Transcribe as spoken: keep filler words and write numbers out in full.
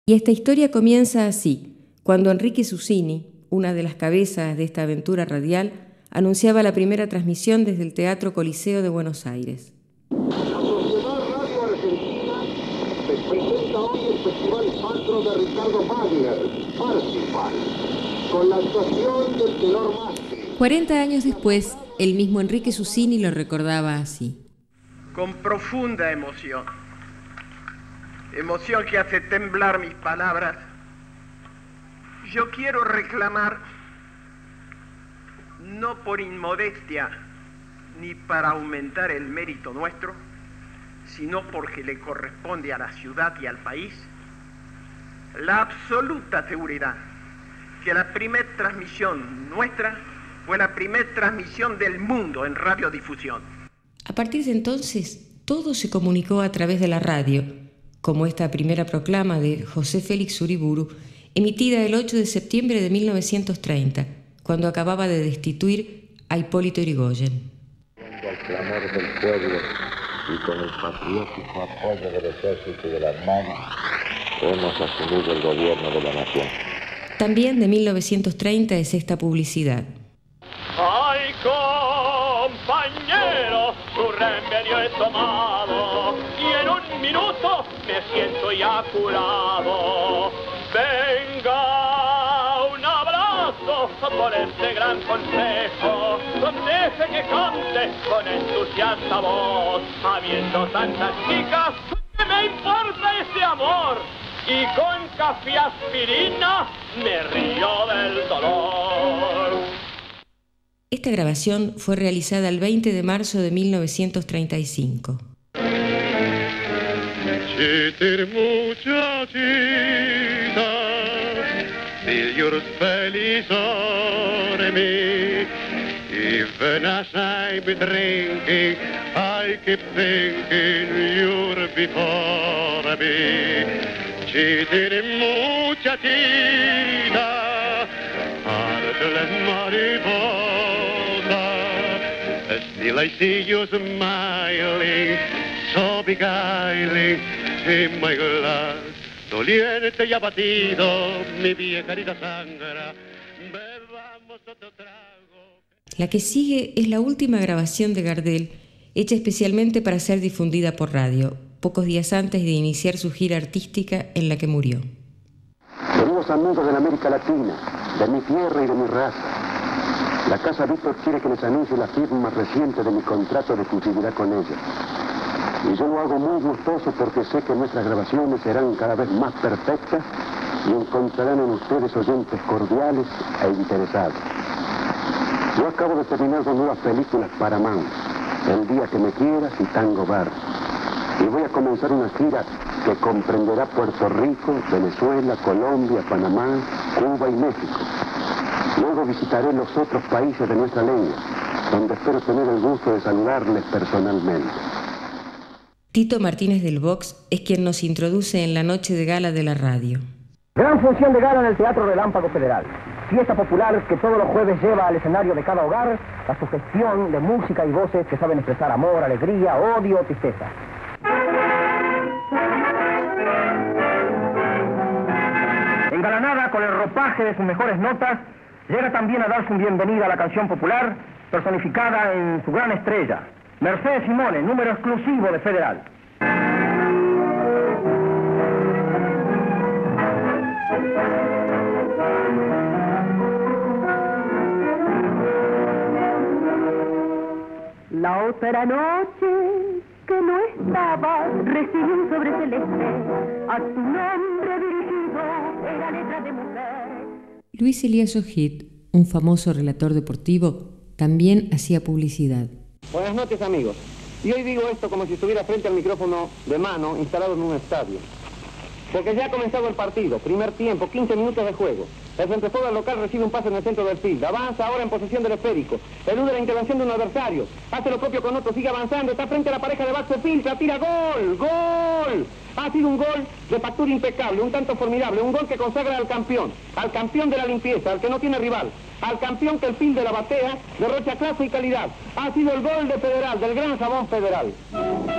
Y esta historia comienza así, cuando Enrique Susini, una de las cabezas de esta aventura radial, anunciaba la primera transmisión desde el Teatro Coliseo de Buenos Aires. La Sociedad Radio Argentina les presenta hoy el Festival Patro de Ricardo Wagner, Parsifal, con la actuación del tenor Masti. cuarenta años después, el mismo Enrique Susini lo recordaba así. Con profunda emoción, emoción que hace temblar mis palabras, yo quiero reclamar, no por inmodestia ni para aumentar el mérito nuestro, sino porque le corresponde a la ciudad y al país, la absoluta seguridad que la primera transmisión nuestra fue la primera transmisión del mundo en radiodifusión. A partir de entonces, todo se comunicó a través de la radio, como esta primera proclama de José Félix Uriburu, emitida el ocho de septiembre de mil novecientos treinta, cuando acababa de destituir a Hipólito Yrigoyen. Al clamor del pueblo y con el patriótico apoyo del ejército y de la Armada, hemos asumido el gobierno de la nación. También de mil novecientos treinta es esta publicidad. ¡Ay, compañero! Su remedio es tomado y en un minuto me siento ya curado. Venga, un abrazo por este gran consejo. Deje que cante con entusiasta voz, habiendo tantas chicas, ¿qué me importa ese amor? Y con café y aspirina me río del dolor. Esta grabación fue realizada el veinte de marzo de mil novecientos treinta y cinco. Sitter muchachita, till you're feliz me. Even as I be drinking, I keep thinking you're before me. Sitter muchachita, heartless mariposa, still I see you smiling, so beguiling in my glass. Doliente y abatido, mi vieja herida sangra, bebamos otro trago. La que sigue es la última grabación de Gardel, hecha especialmente para ser difundida por radio, pocos días antes de iniciar su gira artística en la que murió. Queridos amigos de la América Latina, de mi tierra y de mi raza, la Casa Víctor quiere que les anuncie la firma reciente de mi contrato de exclusividad con ella. Y yo lo hago muy gustoso porque sé que nuestras grabaciones serán cada vez más perfectas y encontrarán en ustedes oyentes cordiales e interesados. Yo acabo de terminar dos nuevas películas para Paramount, El día que me quieras y Tango Bar. Y voy a comenzar una gira que comprenderá Puerto Rico, Venezuela, Colombia, Panamá, Cuba y México. Luego visitaré los otros países de nuestra lengua, donde espero tener el gusto de saludarles personalmente. Tito Martínez del Box es quien nos introduce en la noche de gala de la radio. Gran función de gala en el Teatro Relámpago Federal. Fiesta popular que todos los jueves lleva al escenario de cada hogar la sugestión de música y voces que saben expresar amor, alegría, odio, tristeza. Engalanada con el ropaje de sus mejores notas, llega también a dar su bienvenida a la canción popular, personificada en su gran estrella, Mercedes Simone, número exclusivo de Federal. La otra noche que no estaba, recibí un sobre celeste, a tu nombre dirigido, era letra de mujer. Luis Elías Ojit, un famoso relator deportivo, también hacía publicidad. Buenas noches, amigos. Y hoy digo esto como si estuviera frente al micrófono de mano instalado en un estadio. Porque ya ha comenzado el partido, primer tiempo, quince minutos de juego. El centrofondo local recibe un pase en el centro del field, avanza ahora en posesión del esférico, elude la intervención de un adversario, hace lo propio con otro, sigue avanzando, está frente a la pareja de Baxter, filtra, tira, gol, gol. Ha sido un gol de factura impecable, un tanto formidable, un gol que consagra al campeón, al campeón de la limpieza, al que no tiene rival, al campeón que el field de la batea derrocha clase y calidad. Ha sido el gol de Federal, del gran Jabón Federal.